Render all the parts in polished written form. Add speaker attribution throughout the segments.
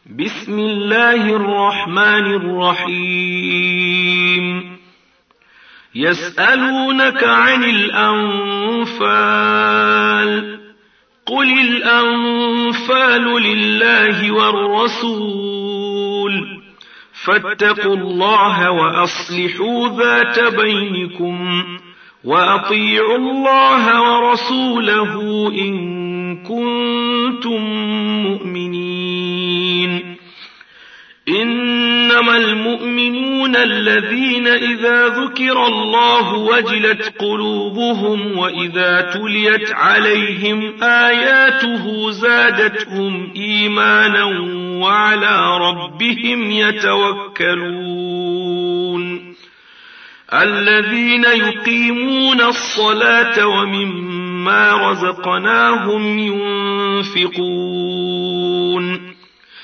Speaker 1: بسم الله الرحمن الرحيم. يسألونك عن الأنفال، قل الأنفال لله والرسول، فاتقوا الله وأصلحوا ذات بينكم، وأطيعوا الله ورسوله إن كنتم مؤمنين. إنما المؤمنون الذين إذا ذكر الله وجلت قلوبهم وإذا تليت عليهم آياته زادتهم إيمانا وعلى ربهم يتوكلون. الذين يقيمون الصلاة ومما رزقناهم ينفقون،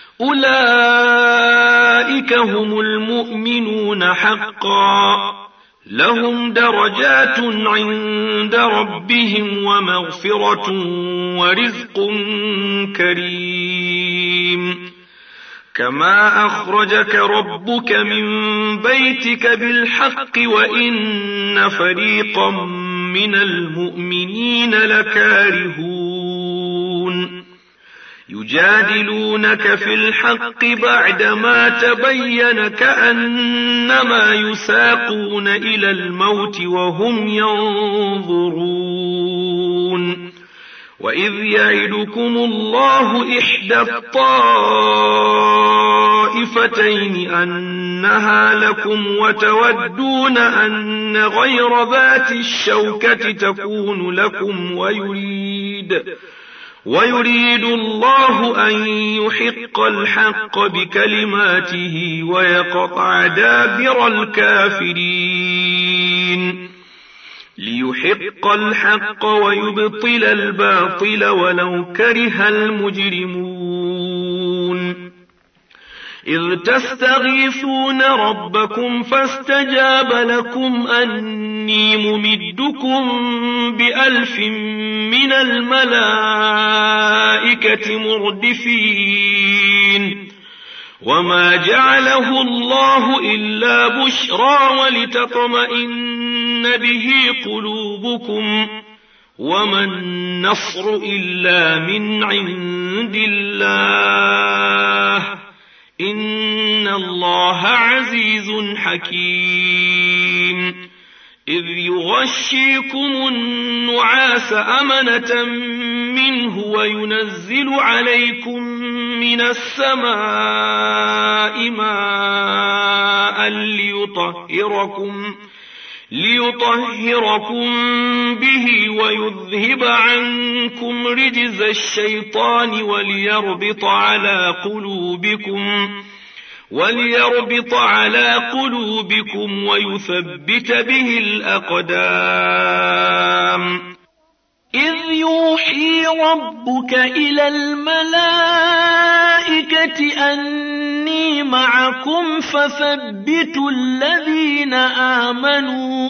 Speaker 1: أولئك هم المؤمنون حقا، لهم درجات عند ربهم ومغفرة ورزق كريم. كما أخرجك ربك من بيتك بالحق وإن فريقا من المؤمنين لكارهون. يجادلونك في الحق بعدما تبين كأنما يساقون إلى الموت وهم ينظرون. وإذ يعدكم الله إحدى الطائفتين أنها لكم وتودون أن غير ذات الشوكة تكون لكم، ويريد الله أن يحق الحق بكلماته ويقطع دابر الكافرين، ليحق الحق ويبطل الباطل ولو كره المجرمون. إذ تستغيثون ربكم فاستجاب لكم أني ممدكم ب1000 من الملائكة مردفين. وما جعله الله إلا بشرى ولتطمئن به قلوبكم، وما النصر إلا من عند الله، إن الله عزيز حكيم. إذ يغشيكم النعاس أمنة منه وينزل عليكم من السماء ماء ليطهركم به ويذهب عنكم رجز الشيطان وليربط على قلوبكم ويثبت به الأقدام. إذ يوحي ربك إلى الملائكة أني معكم فثبتوا الذين آمنوا،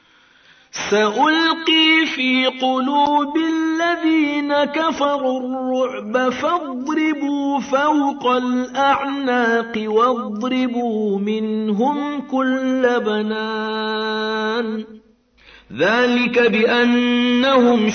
Speaker 1: سألقي في قلوب الذين كفروا الرعب فاضربوا فوق الأعناق واضربوا منهم كل بنان. ذلك بأنهم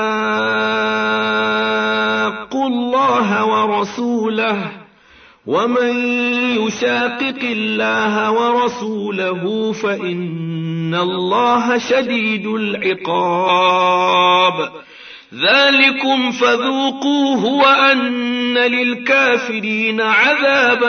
Speaker 1: شاقوا الله ورسوله، ومن يشاقق الله ورسوله فإن الله شديد العقاب. ذلكم فذوقوه وأن للكافرين عذاب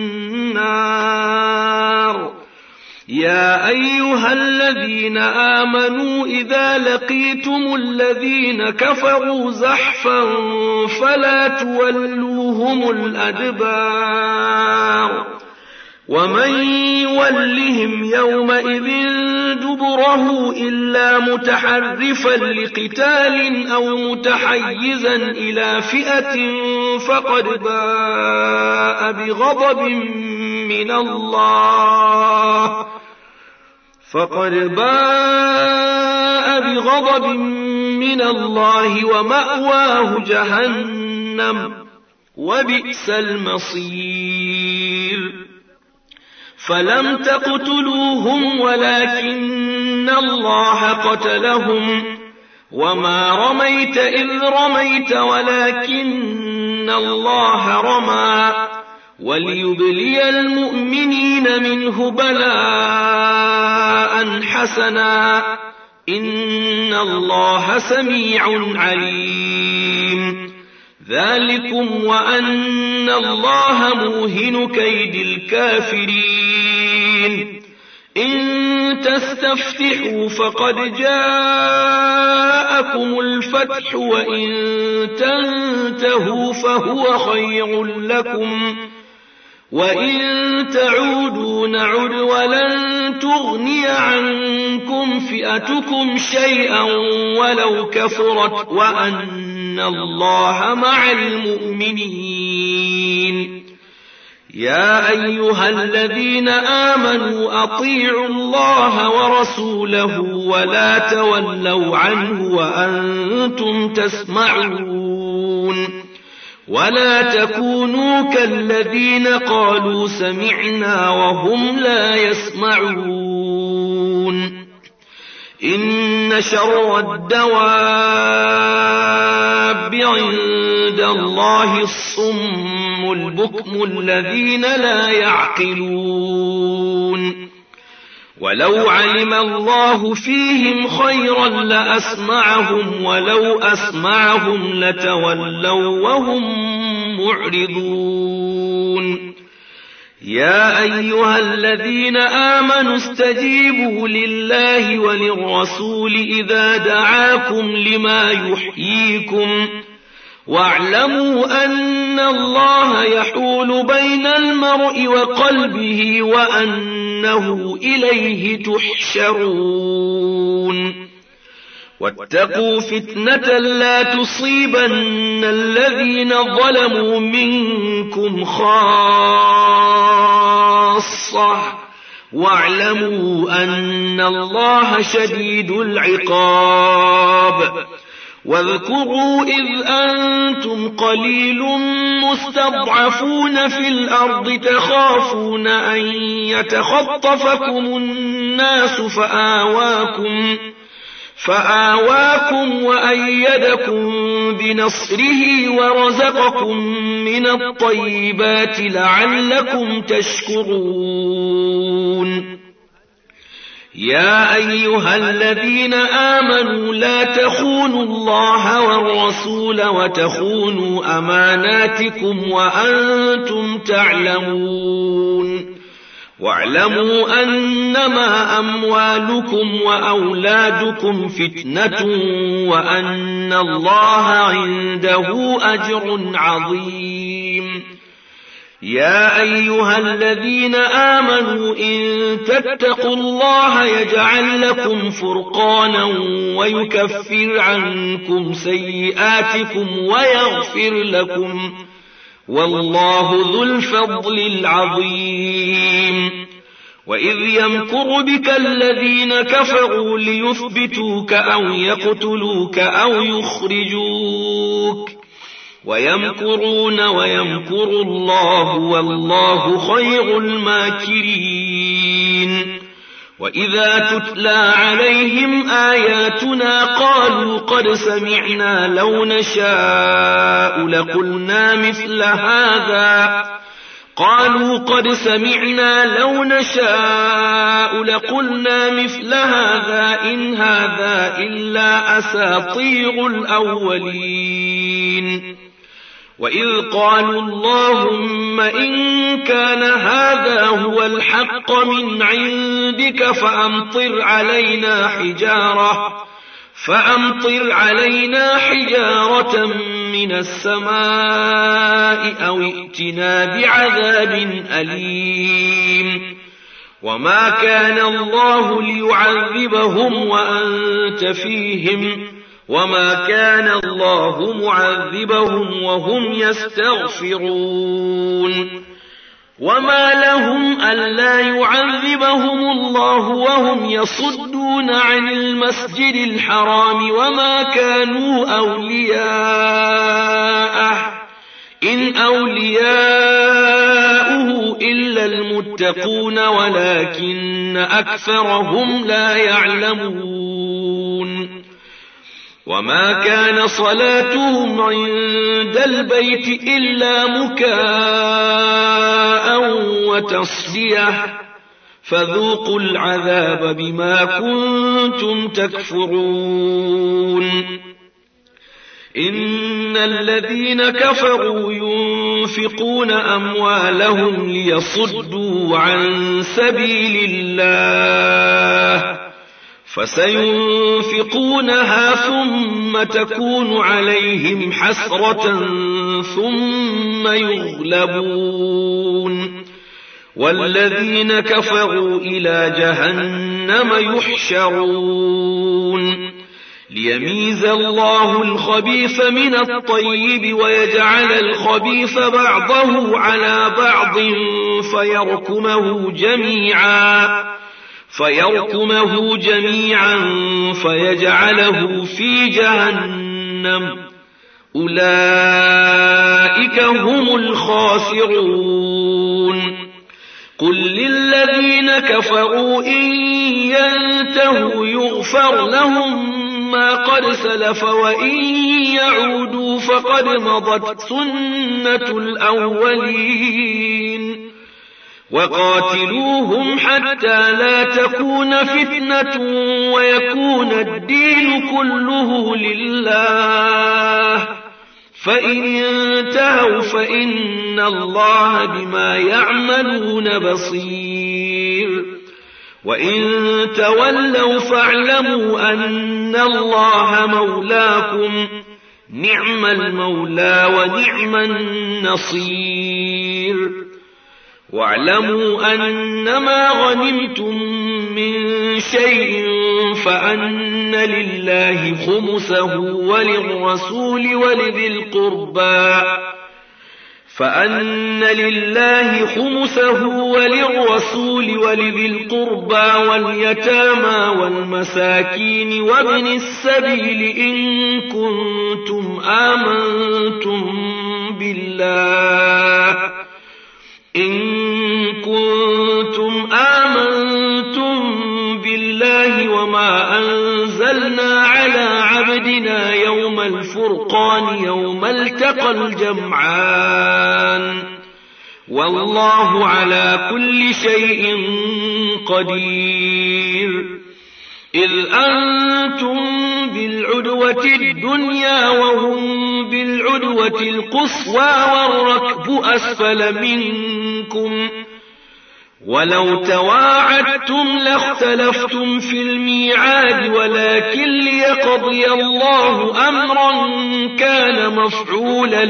Speaker 1: النار. يا أيها الذين آمنوا إذا لقيتم الذين كفروا زحفا فلا تولوهم الأدبار، ومن يولهم يومئذ دبره إلا متحرفا لقتال أو متحيزا إلى فئة فقد باء بغضب من الله ومأواه جهنم، وبئس المصير. فلم تقتلوهم ولكن الله قتلهم وما رميت إذ رميت ولكن الله رمى وليبلي المؤمنين منه بلاء حسنا إن الله سميع عليم. ذلكم وأن الله موهن كيد الكافرين. إن تستفتحوا فقد جاءكم الفتح وإن تنتهوا فهو خير لكم وإن تعودوا نعد ولن تغني عنكم فئتكم شيئا ولو كثرت وأن الله مع المؤمنين. يا أيها الذين آمنوا أطيعوا الله ورسوله ولا تولوا عنه وأنتم تسمعون. ولا تكونوا كالذين قالوا سمعنا وهم لا يسمعون. إن شر الدواب عند الله الصم البكم الذين لا يعقلون. ولو علم الله فيهم خيرا لأسمعهم ولو أسمعهم لتولوا وهم معرضون. يا أيها الذين آمنوا استجيبوا لله وللرسول إذا دعاكم لما يحييكم واعلموا أن الله يحول بين المرء وقلبه وأنه إليه تحشرون. واتقوا فتنة لا تصيبن الذين ظلموا منكم خاصة واعلموا أن الله شديد العقاب. واذكروا إذ أنتم قليل مستضعفون في الأرض تخافون أن يتخطفكم الناس فآواكم وأيدكم بنصره ورزقكم من الطيبات لعلكم تشكرون. يا أيها الذين آمنوا لا تخونوا الله والرسول وتخونوا أماناتكم وأنتم تعلمون. واعلموا أنما أموالكم وأولادكم فتنة وأن الله عنده أجر عظيم. يا أيها الذين آمنوا إن تتقوا الله يجعل لكم فرقانا ويكفر عنكم سيئاتكم ويغفر لكم والله ذو الفضل العظيم. وإذ يمكر بك الذين كفروا ليثبتوك أو يقتلوك أو يخرجوك ويمكرون ويمكر الله والله خير الماكرين. وإذا تتلى عليهم آياتنا قالوا قد سمعنا لو نشاء لقلنا مثل هذا إن هذا إلا أساطير الأولين. وإذ قالوا اللهم إن كان هذا هو الحق من عندك فأمطر علينا حجارة من السماء أو ائتنا بعذاب أليم. وما كان الله ليعذبهم وأنت فيهم وما كان الله معذبهم وهم يستغفرون. وما لهم ألا يعذبهم الله وهم يصدون عن المسجد الحرام وما كانوا أولياءه إن أولياؤه إلا المتقون ولكن أكثرهم لا يعلمون وما كان صلاتهم عند البيت إلا مكاء وتصدية فذوقوا العذاب بما كنتم تكفرون إن الذين كفروا ينفقون أموالهم ليصدوا عن سبيل الله فسينفقونها ثم تكون عليهم حسرة ثم يغلبون والذين كفروا إلى جهنم يحشرون ليميز الله الخبيث من الطيب ويجعل الخبيث بعضه على بعض فيركمه جميعا فيجعله في جهنم أولئك هم الخاسرون قل للذين كفروا إن ينتهوا يغفر لهم ما قد سلف وإن يعودوا فقد مضت سنة الأولين وقاتلوهم حتى لا تكون فتنة ويكون الدين كله لله فإن انتهوا فإن الله بما يعملون بصير وإن تولوا فاعلموا أن الله مولاكم نعم المولى ونعم النصير واعلموا أنما غنمتم من شيء فأن لله خمسه وللرسول ولذي القربى واليتامى والمساكين وابن السبيل إن كنتم آمنتم بالله وما أنزلنا على عبدنا يوم الفرقان يوم التقى الجمعان والله على كل شيء قدير إذ أنتم بالعدوة الدنيا وهم بالعدوة القصوى والركب أسفل منكم ولو تواعدتم لاختلفتم في الميعاد ولكن ليقضي الله أمرا كان مفعولا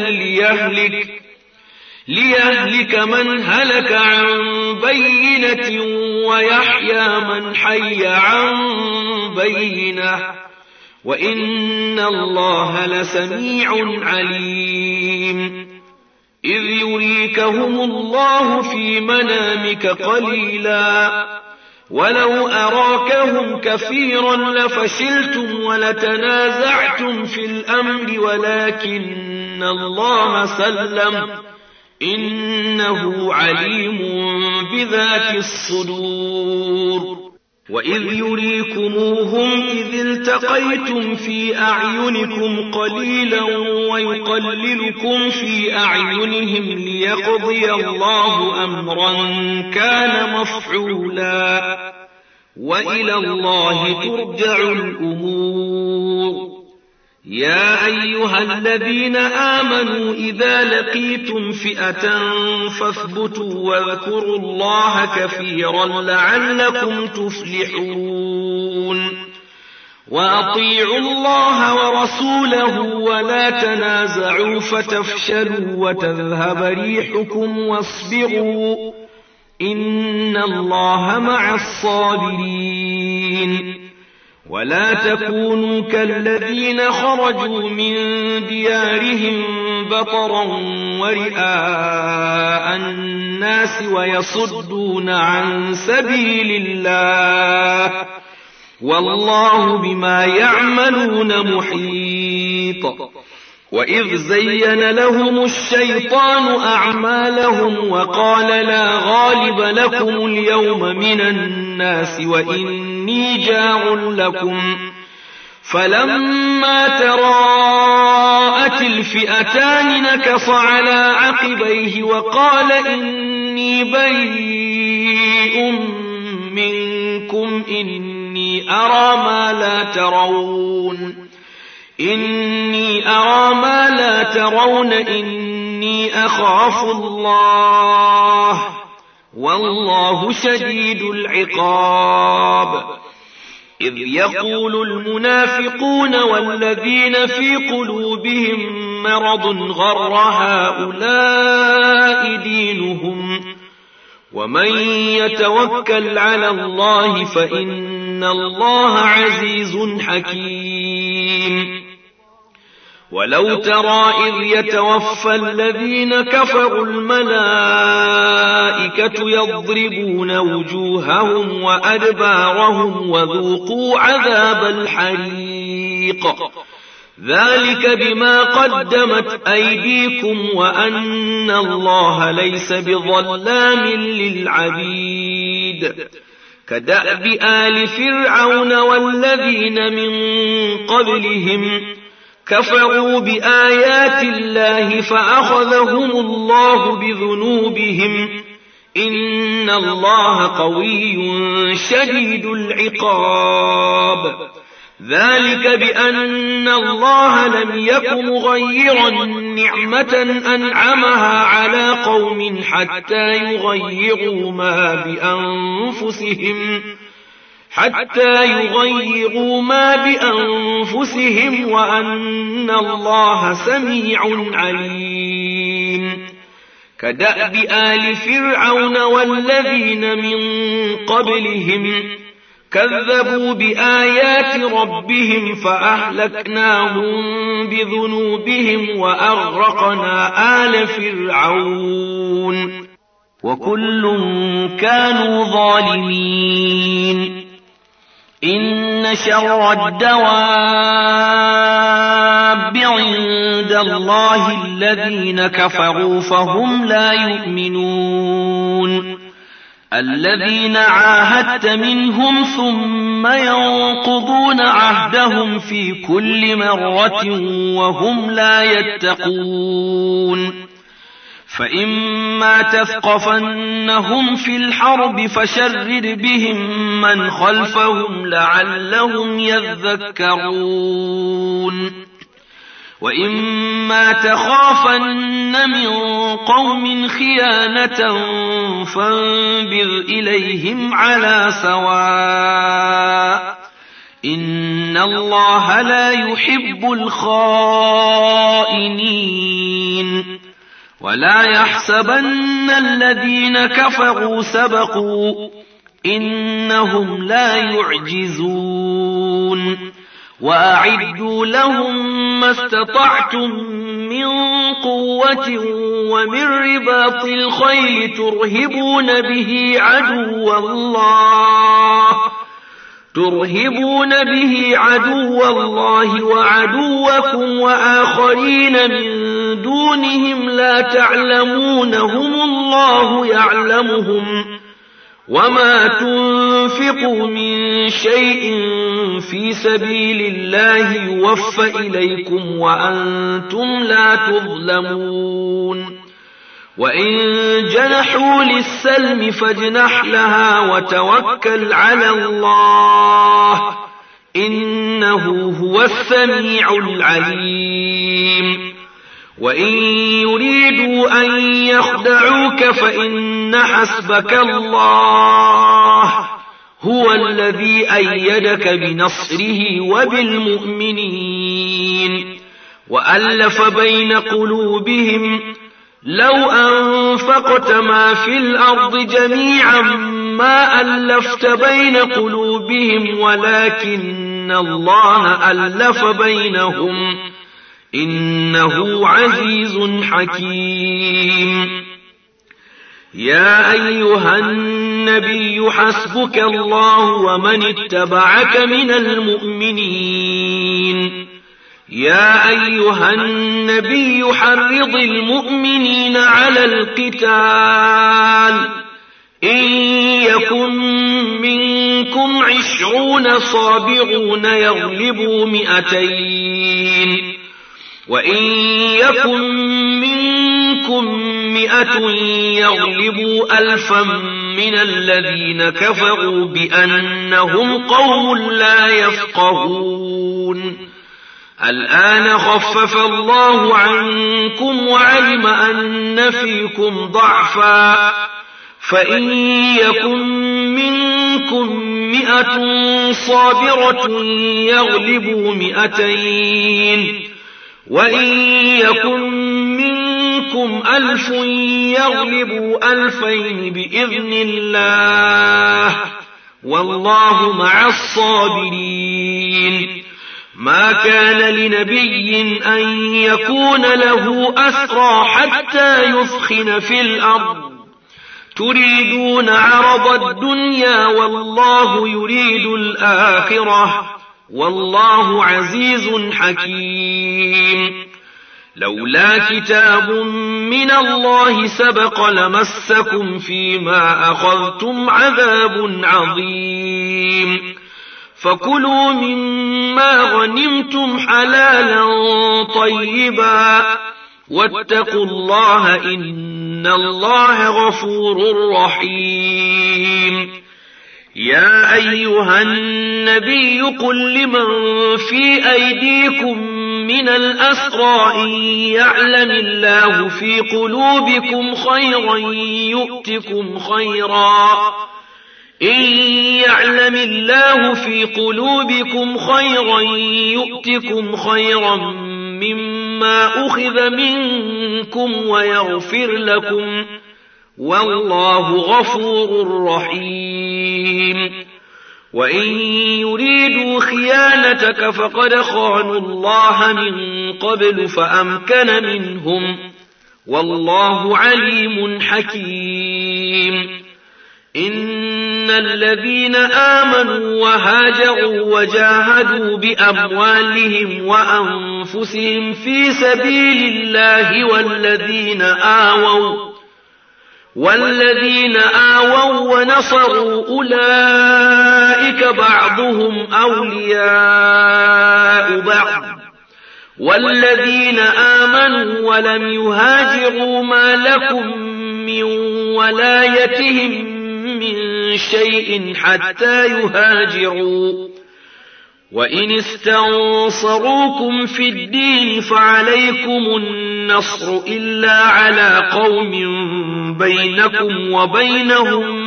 Speaker 1: ليهلك من هلك عن بينة ويحيى من حي عن بينة وإن الله لسميع عليم إذ يريكهم الله في منامك قليلا ولو أراكهم كثيرا لفشلتم ولتنازعتم في الأمر ولكن الله سلم إنه عليم بذات الصدور وإذ يريكموهم إذ التقيتم في أعينكم قليلا ويقللكم في أعينهم ليقضي الله أمرا كان مفعولا وإلى الله ترجع الأمور يا أيها الذين آمنوا إذا لقيتم فئة فاثبتوا واذكروا الله كثيرا لعلكم تفلحون وأطيعوا الله ورسوله ولا تنازعوا فتفشلوا وتذهب ريحكم واصبروا إن الله مع الصابرين ولا تكونوا كالذين خرجوا من ديارهم بطرا ورئاء الناس ويصدون عن سبيل الله والله بما يعملون محيط وإذ زين لهم الشيطان أعمالهم وقال لا غالب لكم اليوم من الناس وإني جاع لكم فلما تراءت الفئتان نكص على عقبيه وقال إني بريء منكم إني أرى ما لا ترون إني أخاف الله والله شديد العقاب إذ يقول المنافقون والذين في قلوبهم مرض غر هؤلاء دينهم ومن يتوكل على الله فإن الله عزيز حكيم ولو ترى إذ يتوفى الذين كفروا الملائكة يضربون وجوههم وأدبارهم وذوقوا عذاب الحريق ذلك بما قدمت أيديكم وأن الله ليس بظلام للعبيد كدأب آل فرعون والذين من قبلهم كفروا بآيات الله فأخذهم الله بذنوبهم إن الله قوي شديد العقاب ذلك بأن الله لم يك مغيرا نعمة أنعمها على قوم حتى يغيروا ما بأنفسهم وأن الله سميع عليم كدأب آل فرعون والذين من قبلهم كذبوا بآيات ربهم فأهلكناهم بذنوبهم وأغرقنا آل فرعون وكل كانوا ظالمين إن شر الدواب عند الله الذين كفروا فهم لا يؤمنون الذين عاهدت منهم ثم ينقضون عهدهم في كل مرة وهم لا يتقون فإما تثقفنهم في الحرب فشرد بهم من خلفهم لعلهم يذكرون وإما تخافن من قوم خيانة فانبذ إليهم على سواء إن الله لا يحب الخائنين ولا يحسبن الذين كفروا سبقوا إنهم لا يعجزون وأعدوا لهم ما استطعتم من قوة ومن رباط الخيل ترهبون به عدو الله وعدوكم وآخرين من دونهم لا تعلمونهم الله يعلمهم وما تنفقوا من شيء في سبيل الله يوفى إليكم وأنتم لا تظلمون وإن جنحوا للسلم فاجنح لها وتوكل على الله إنه هو السميع العليم وإن يريدوا أن يخدعوك فإن حسبك الله هو الذي أيدك بنصره وبالمؤمنين وألف بين قلوبهم لو أنفقت ما في الأرض جميعا ما ألفت بين قلوبهم ولكن الله ألف بينهم إنه عزيز حكيم يا أيها النبي حسبك الله ومن اتبعك من المؤمنين يا أيها النبي حرض المؤمنين على القتال إن يكن منكم 20 صابرون يغلبوا 200 وإن يكن منكم 100 يغلبوا 1000 من الذين كفروا بأنهم قوم لا يفقهون الآن خفف الله عنكم وعلم أن فيكم ضعفا فإن يكن منكم 100 صابرة يغلبوا 200 وإن يكن منكم 1000 يغلبوا 2000 بإذن الله والله مع الصابرين ما كان لنبي أن يكون له أسرى حتى يثخن في الأرض تريدون عرض الدنيا والله يريد الآخرة والله عزيز حكيم لولا كتاب من الله سبق لمسكم فيما أخذتم عذاب عظيم فكلوا مما غنمتم حلالا طيبا واتقوا الله إن الله غفور رحيم يا أيها النبي قل لمن في أيديكم من الأسرى إن يعلم الله في قلوبكم خيرا يؤتكم خيرا إن يعلم الله في قلوبكم خيرا يؤتكم خيرا مما أخذ منكم ويغفر لكم والله غفور رحيم وإن يريدوا خيانتك فقد خانوا الله من قبل فأمكن منهم والله عليم حكيم إن الذين آمنوا وهاجروا وجاهدوا بأموالهم وأنفسهم في سبيل الله والذين آووا ونصروا أولئك بعضهم أولياء بعض والذين آمنوا ولم يهاجروا ما لكم من ولايتهم من شيء حتى يهاجروا وإن استنصروكم في الدين فعليكم النصر إلا على قوم بينكم وبينهم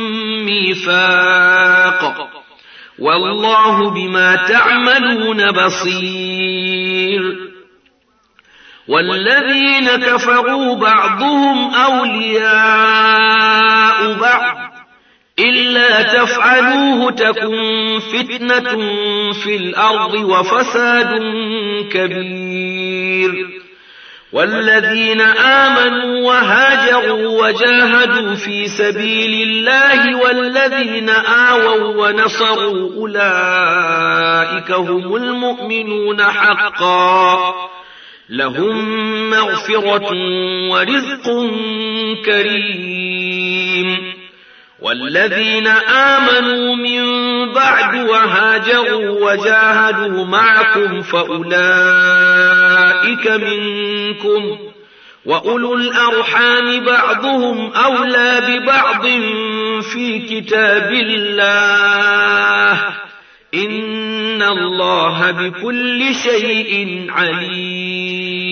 Speaker 1: ميثاق والله بما تعملون بصير والذين كفروا بعضهم أولياء بعض إلا تفعلوه تكن فتنة في الأرض وفساد كبير والذين آمنوا وهاجروا وجاهدوا في سبيل الله والذين آووا ونصروا أولئك هم المؤمنون حقا لهم مغفرة ورزق كريم والذين آمنوا من بعد وهاجروا وجاهدوا معكم فأولئك منكم وأولو الأرحام بعضهم أولى ببعض في كتاب الله إن الله بكل شيء عليم